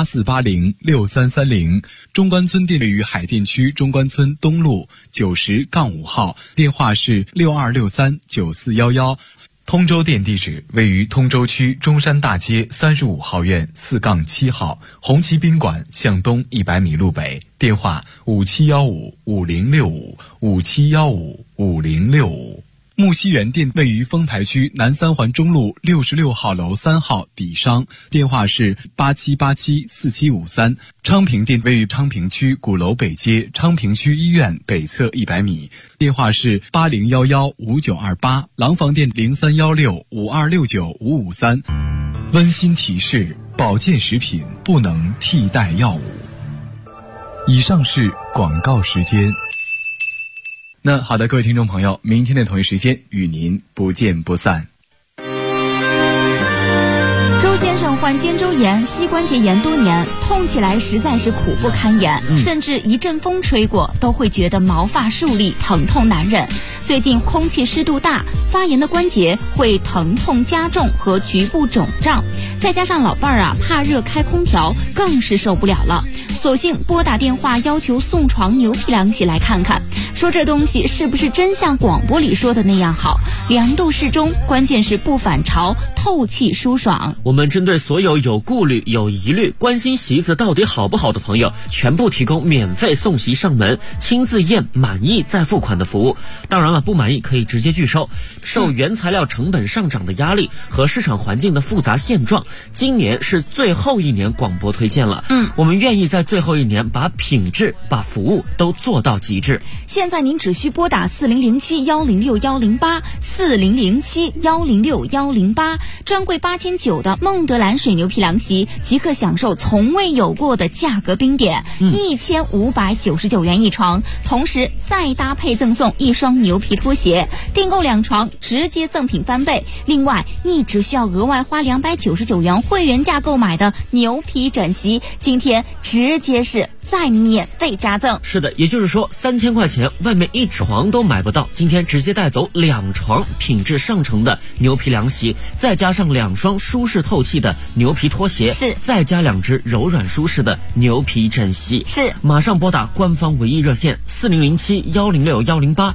84806330。中关村店位于海淀区中关村东路90-5号，电话是62639411。通州店地址位于通州区中山大街35号院4-7号，红旗宾馆向东100米路北，电话5715506557155065。 5065。木樨园店位于丰台区南三环中路66号楼3号底商，电话是87874753。昌平店位于昌平区鼓楼北街昌平区医院北侧100米，电话是80115928。廊坊店031652695553。温馨提示：保健食品不能替代药物。以上是广告时间。那好的，各位听众朋友，明天的同一时间与您不见不散。 周先生患肩周炎、膝关节炎多年，痛起来实在是苦不堪言，甚至一阵风吹过都会觉得毛发竖立，疼痛难忍。最近空气湿度大，发炎的关节会疼痛加重和局部肿胀，再加上老伴儿怕热开空调，更是受不了了。索性拨打电话要求送床牛皮凉席来看看，说这东西是不是真像广播里说的那样好，凉度适中，关键是不反潮，透气舒爽。 我们针对所有有顾虑、有疑虑、关心席子到底好不好的朋友，全部提供免费送席上门，亲自验满意再付款的服务。当然了，不满意可以直接拒收。受原材料成本上涨的压力和市场环境的复杂现状，今年是最后一年广播推荐了。我们愿意在最后一年把品质、把服务都做到极致。 现在您只需拨打4007106108 4007106108，专柜8900的孟德兰水牛皮凉席即可享受从未有过的价格冰点，1599元一床，同时再搭配赠送一双牛皮拖鞋，订购2床直接赠品翻倍。另外，你只需要额外花299元会员价购买的牛皮枕席，今天直接是再免费加赠。 是的，也就是说3000块钱外面一床都买不到，今天直接带走2床品质上乘的牛皮凉席，再加上2双舒适透气的牛皮拖鞋， 是再加2只柔软舒适的牛皮枕席。 是， 马上拨打官方唯一热线4007106108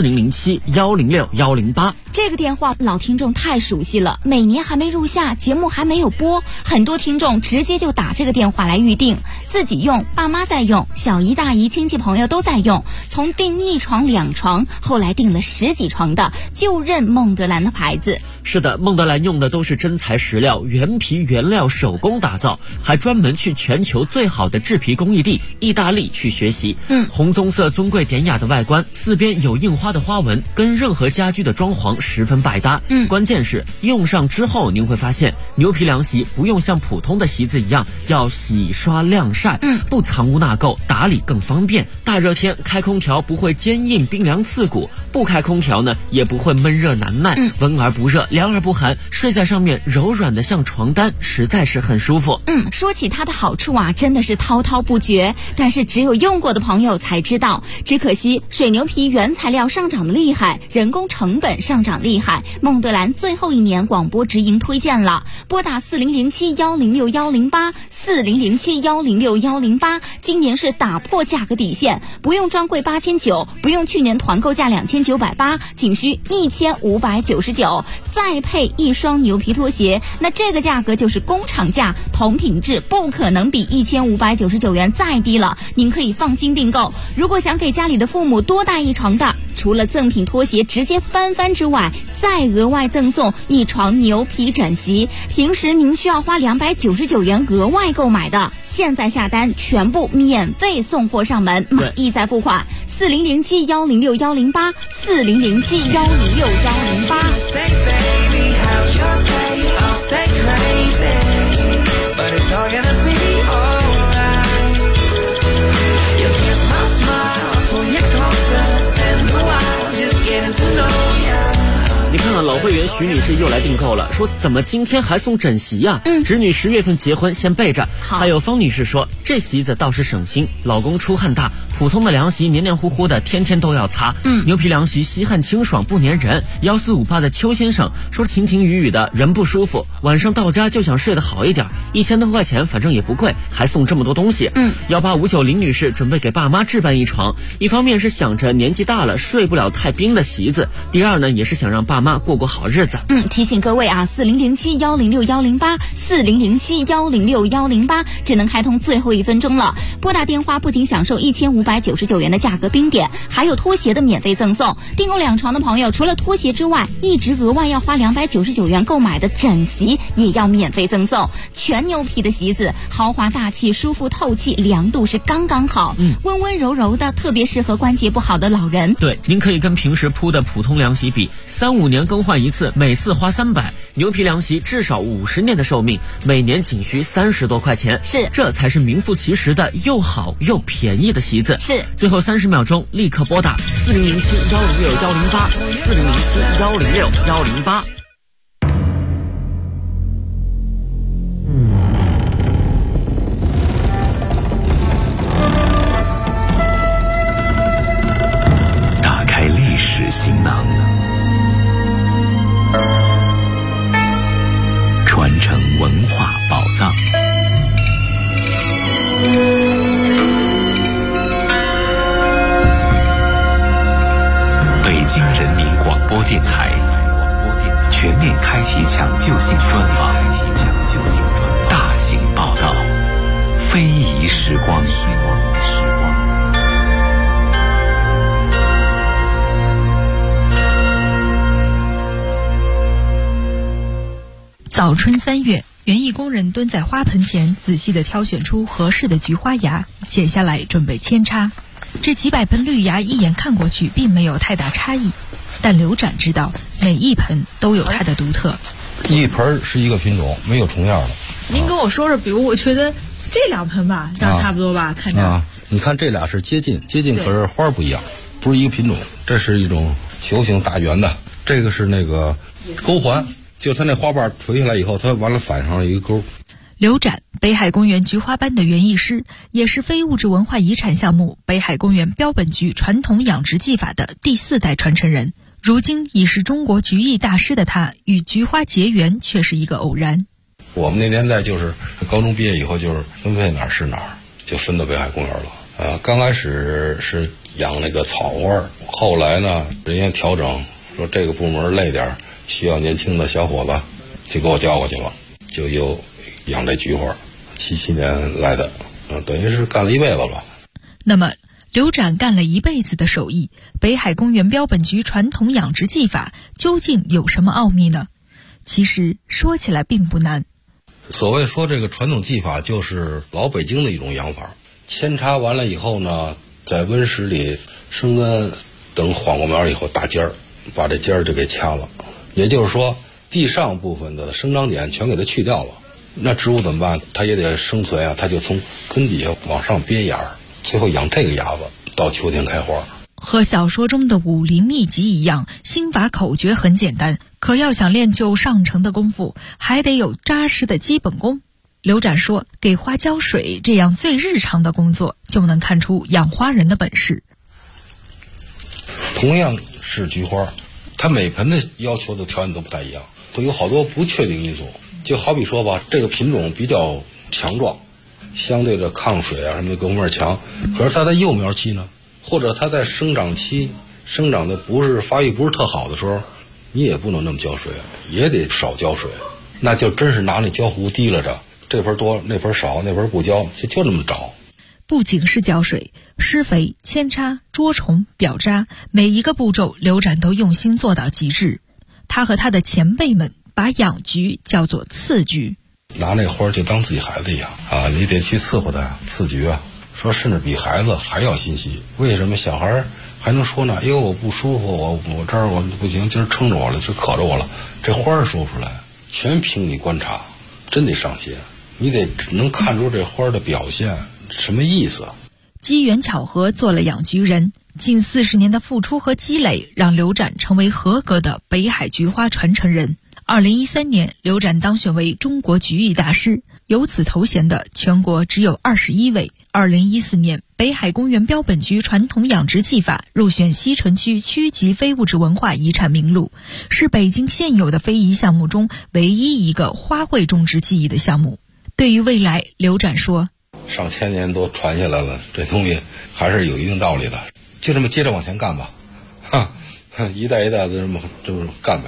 4007106108。 这个电话老听众太熟悉了，每年还没入夏，节目还没有播，很多听众直接就打这个电话来预定，自己用，爸妈在用，小姨大姨亲戚朋友都在用，从订1床2床，后来订了10几床的，就认孟德兰的牌子。 是的，孟德兰用的都是真材实料，原皮原料手工打造，还专门去全球最好的制皮工艺地意大利去学习。红棕色尊贵典雅的外观，四边有印花的花纹，跟任何家居的装潢十分百搭。关键是用上之后，您会发现牛皮凉席不用像普通的席子一样要洗刷晾晒，不藏污纳垢，打理更方便。大热天开空调不会坚硬冰凉刺骨，不开空调呢也不会闷热难耐，温而不热，凉而不寒，睡在上面柔软的像床单，实在是很舒服。 说起它的好处真的是滔滔不绝，但是只有用过的朋友才知道。只可惜水牛皮原材料上涨的厉害，人工成本上涨厉害，孟德兰最后一年广播直营推荐了，拨打4007106108 4007106108，今年是打破价格底线，不用专柜8900，不用去年团购价2980，仅需1599，再配1双牛皮拖鞋，那这个价格就是工厂价，同品质不可能比1599元再低了，您可以放心订购。如果想给家里的父母多带1床的，除了赠品拖鞋直接翻之外，再额外赠送1床牛皮枕席，平时您需要花299元额外购买的，现在下单全部免费送货上门，满意再付款。4007106108 你看看老会员徐女士又来订购了，说怎么今天还送枕席呀？侄女10月份结婚，先备着。还有方女士说，这席子倒是省心，老公出汗大，普通的凉席黏黏糊糊的，天天都要擦。牛皮凉席吸汗清爽不粘人。1458的邱先生说，晴晴雨雨的人不舒服，晚上到家就想睡得好一点，1000多块钱反正也不贵，还送这么多东西。18590林女士准备给爸妈置办1床，一方面是想着年纪大了睡不了太冰的席子，第二呢也是想让爸妈过好日子。 提醒各位啊，4007-106-108，4007-106-108，只能开通最后1分钟了。拨打电话不仅享受1599元的价格冰点，还有拖鞋的免费赠送。订购2床的朋友，除了拖鞋之外，一直额外要花299元购买的枕席也要免费赠送。全牛皮的席子，豪华大气，舒服透气，凉度是刚刚好，温温柔柔的，特别适合关节不好的老人。 对，您可以跟平时铺的普通凉席比，3-5年更换一次，每次花300。牛皮凉席至少50年的寿命，每年仅需30多块钱。 是， 这才是名副其实的又好又便宜的席子。 是， 最后30秒钟，立刻拨打4007-106-108，4007-106-108。 打开历史行囊，传承文化宝藏。北京人民广播电台全面开启抢救性专访，大型报道，非遗时光。 早春3月，园艺工人蹲在花盆前，仔细地挑选出合适的菊花芽，剪下来准备扦插。这几百盆绿芽一眼看过去并没有太大差异，但刘展知道每一盆都有它的独特。 一盆是一个品种，没有重样的。 您跟我说说，比如我觉得这2盆吧，这样差不多吧，看着。 你看这俩是接近，可是花不一样，不是一个品种。这是一种球形大圆的，这个是那个钩环。就它那花瓣垂下来以后，它完了反上了一个钩。 刘展，北海公园菊花班的园艺师，也是非物质文化遗产项目北海公园标本菊传统养殖技法的第4代传承人。如今已是中国菊艺大师的他，与菊花结缘却是一个偶然。 我们那年代就是高中毕业以后，就是分配哪儿是哪儿，就分到北海公园了。刚开始是养那个草花，后来呢，人家调整说这个部门累点，需要年轻的小伙子，就给我调过去了，就又养这菊花。77年来的，等于是干了一辈子了。 那么刘展干了一辈子的手艺，北海公园标本菊传统养殖技法究竟有什么奥秘呢？其实说起来并不难。 所谓说这个传统技法，就是老北京的一种养法。扦插完了以后呢，在温室里生根，等缓过苗以后打尖儿，把这尖儿就给掐了。也就是说，地上部分的生长点全给它去掉了。那植物怎么办？它也得生存啊，它就从根底下往上编芽，最后养这个芽子，到秋天开花。 和小说中的武林秘籍一样，心法口诀很简单，可要想练就上乘的功夫，还得有扎实的基本功。刘展说，给花浇水这样最日常的工作，就能看出养花人的本事。 同样是菊花，它每盆的要求的条件都不太一样，会有好多不确定因素。就好比说吧，这个品种比较强壮，相对的抗水啊什么的各方面强，可是它在幼苗期呢，或者它在生长期生长的不是发育不是特好的时候，你也不能那么浇水，也得少浇水，那就真是拿那浇壶提了着，这盆多那盆少，那盆不浇，就那么找。 不仅是浇水、施肥、扦插、捉虫、表扎，每一个步骤刘展都用心做到极致。他和他的前辈们把养菊叫做次菊， 拿那花就当自己孩子一样啊，你得去伺候它，次菊啊，说甚至比孩子还要心细。为什么小孩还能说呢？哎呦，我不舒服，我这儿我不行，今儿撑着我了，就渴着我了。这花说不出来，全凭你观察，真得上心，你得能看出这花的表现什么意思。 机缘巧合做了养菊人，近40年的付出和积累，让刘展成为合格的北海菊花传承人。2013年，刘展当选为中国菊艺大师，有此头衔的全国只有21位。2014年，北海公园标本菊传统养殖技法入选西城区区级非物质文化遗产名录，是北京现有的非遗项目中唯一一个花卉种植技艺的项目。对于未来，刘展说， 上千年都传下来了，这东西还是有一定道理的，就这么接着往前干吧，一代一代的这么干呗。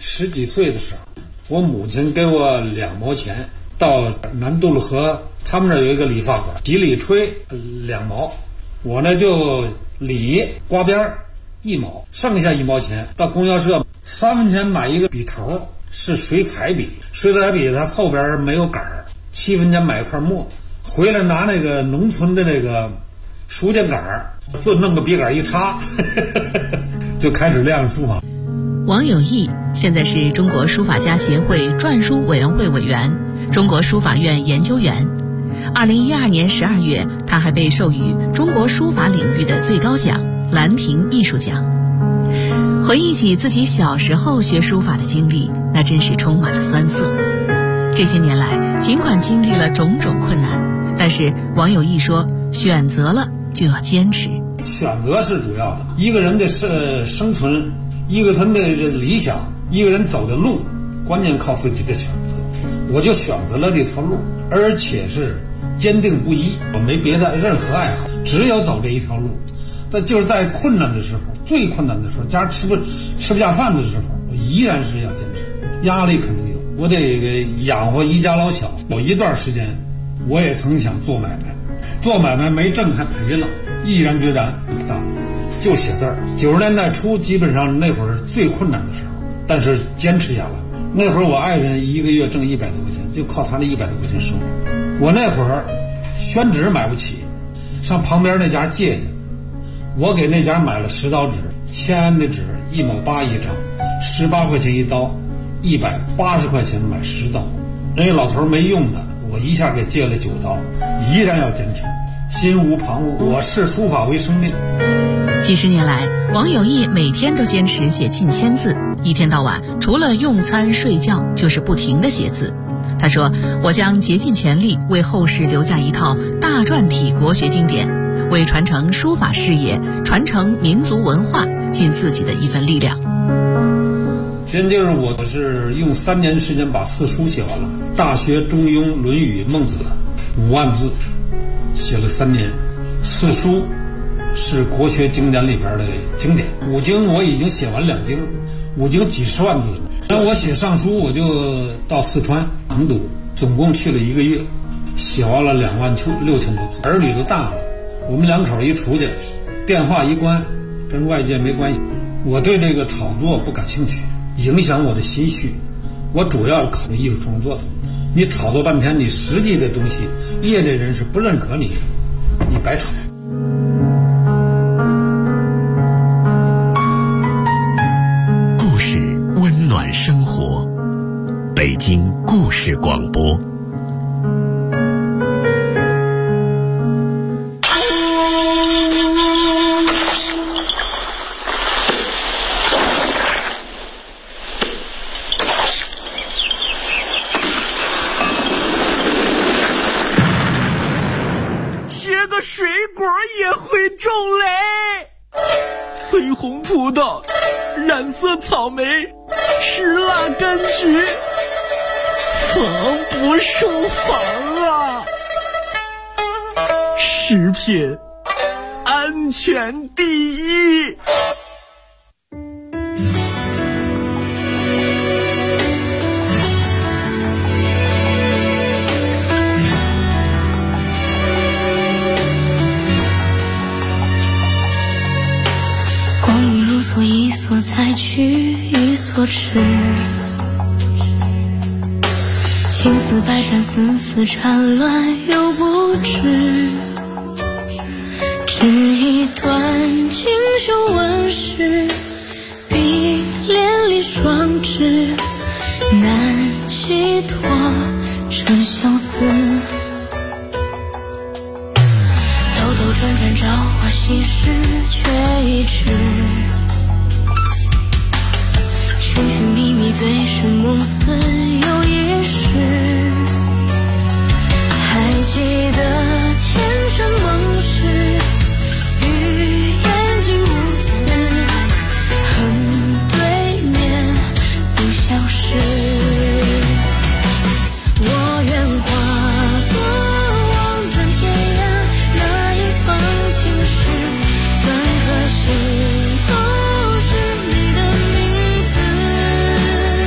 10几岁的时候，我母亲给我2毛钱，到南杜勒河他们那有一个理发馆，洗理吹2毛，我呢就理刮边1毛，剩下1毛钱到供销社3分钱买一个笔头，是水彩笔，水彩笔它后边没有杆儿，7分钱买一块墨，回来拿那个农村的那个书架杆儿，就弄个笔杆一插就开始练书法。 王有义现在是中国书法家协会篆书委员会委员、中国书法院研究员。2012年12月，他还被授予中国书法领域的最高奖兰亭艺术奖。回忆起自己小时候学书法的经历，那真是充满了酸涩。这些年来，尽管经历了种种困难，但是王有义说，选择了就要坚持。 选择是主要的，一个人的生存，一个人的理想，一个人走的路，关键靠自己的选择。我就选择了这条路，而且是坚定不移，我没别的任何爱好，只有走这一条路。但就是在困难的时候，最困难的时候，家吃不下饭的时候，我依然是要坚持。压力肯定有，我得养活一家老小。有一段时间，我也曾想做买卖，做买卖没挣还赔了，毅然决然就写字儿。90年代初，基本上那会儿是最困难的时候，但是坚持下来。那会儿我爱人一个月挣100多块钱，就靠他那100多块钱生活。我那会儿宣纸买不起，上旁边那家借去，我给那家买了10刀纸，签的纸1毛8一张，18块钱一刀，180块钱买10刀。人家老头没用的，我一下给借了9刀，依然要坚持，心无旁骛，我视书法为生命。 几十年来，王有义每天都坚持写近1000字，一天到晚除了用餐睡觉就是不停地写字。他说，我将竭尽全力为后世留下一套大篆体国学经典，为传承书法事业、传承民族文化尽自己的一份力量。 现在就是我是用3年时间把4书写完了，《大学》《中庸》《论语》《孟子》5万字，写了3年。4书是国学经典里边的经典，5经我已经写完2经，5经几十万字了。然后我写上书，我就到四川成都，总共去了1个月，写完了26000多字。儿女都大了，我们2口一出去，电话一关，跟外界没关系。我对这个炒作不感兴趣，影响我的心绪。我主要考虑艺术创作的。你炒作半天，你实际的东西，业内人士不认可你，你白炒。 故事温暖生活，北京故事广播。 切个水果也会种雷，翠红葡萄，染色草莓，石蜡柑橘，防不胜防啊！食品安全第一。 所一所采取一所吃，青丝百转丝丝缠乱又不知，只一段锦绣纹饰，碧连理双枝，难寄托真相思。兜兜转转朝花夕拾却一迟，寻寻觅觅醉生梦死又一世，还记得前尘梦事，与眼睛如此，恨对面不相识。我愿化作望断天涯那一方青石，篆刻心头是你的名字。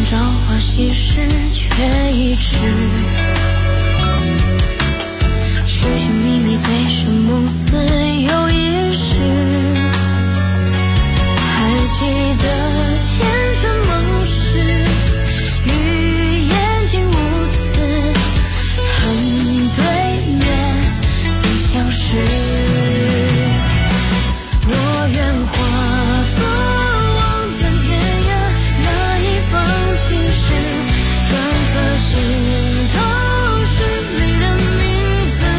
朝花夕拾却已迟，寻寻觅觅醉生梦死又一世，还记得前尘往事，语言竟无词，恨对面不相识，我愿化作望断天涯那一方青石，转个心头是你的名字，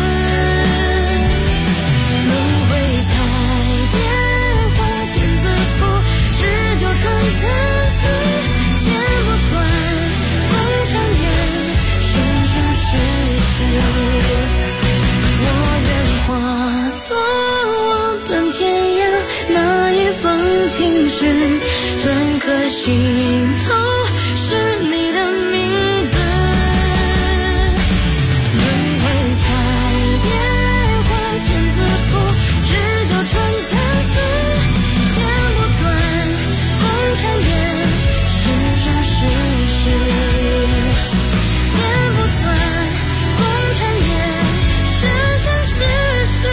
轮回彩蝶花间自负，只就春丝丝，剪不断共缠绵，生生世世，我愿化作望断天涯那一方青石，转个心头是你的名字，轮回彩蝶花间自负，只就春丝丝，剪不断共缠绵，生生世世，剪不断共缠绵，生生世世。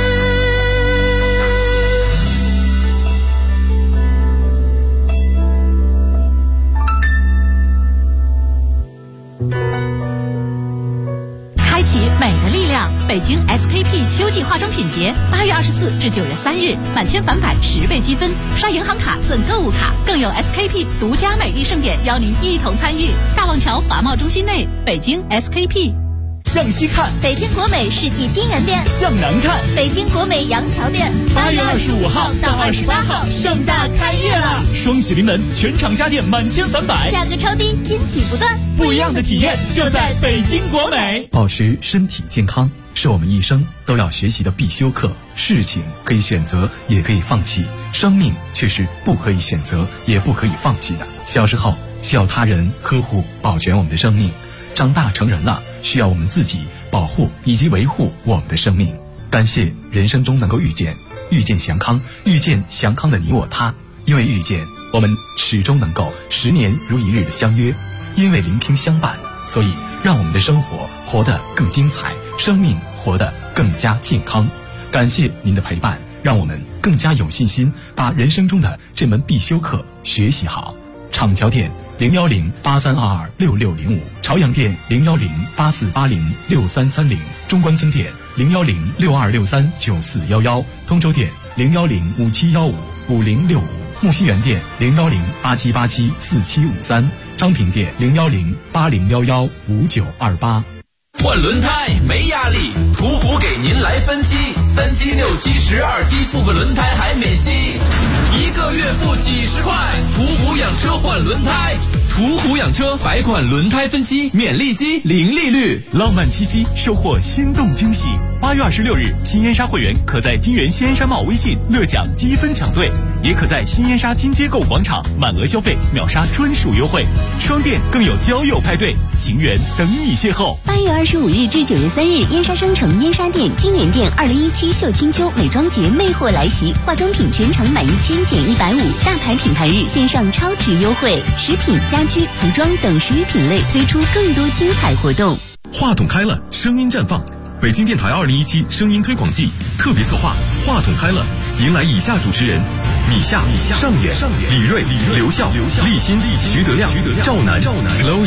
开启美的力量，北京 SKP 秋季化妆品节，8月24至9月3日，满千返百10倍积分，刷银行卡赠购物卡，更有 SKP 独家美丽盛典邀您一同参与。大望桥华贸中心内，北京 SKP。 向西看， 北京国美世纪金源店； 向南看， 北京国美杨桥店。 8月25号到28号盛大开业了，双喜临门，全场家电满千返百， 价格超低，惊喜不断， 不一样的体验就在北京国美。 保持身体健康是我们一生都要学习的必修课。事情可以选择，也可以放弃，生命却是不可以选择，也不可以放弃的。小时候需要他人呵护保全我们的生命，长大成人了需要我们自己保护以及维护我们的生命。感谢人生中能够遇见祥康，遇见祥康的你我他。因为遇见，我们始终能够10年如一日的相约；因为聆听相伴，所以让我们的生活活得更精彩，生命活得更加健康。感谢您的陪伴，让我们更加有信心把人生中的这门必修课学习好。厂桥店01083226605，朝阳店01084806330，中关村店01062639411，通州店01057155065，木樨园店01087874753，昌平店01080115928。 换轮胎没压力，途虎给您来分期，3期、6期、12期，部分轮胎还免息，1个月付几10块。途虎养车换轮胎，途虎养车百款轮胎分期，免利息，零利率。 浪漫七夕，收获心动惊喜。8月26日，新燕莎会员可在金源新燕莎茂微信乐享积分抢兑，也可在新燕莎金街购物广场满额消费秒杀专属优惠，双店更有交友派对，情缘等你邂逅。 8月25日至9月3日，燕莎商城燕莎店、金源店2017秀清秋美妆节魅惑来袭，化妆品全场满1000减150，大牌品牌日线上超值优惠，食品、家居、服装等10余品类推出更多精彩活动。 话筒开了，声音绽放。北京电台2017声音推广季特别策划话筒开了，迎来以下主持人：米夏、上演、李锐、刘笑、立新、徐德亮、赵楠、Chloe。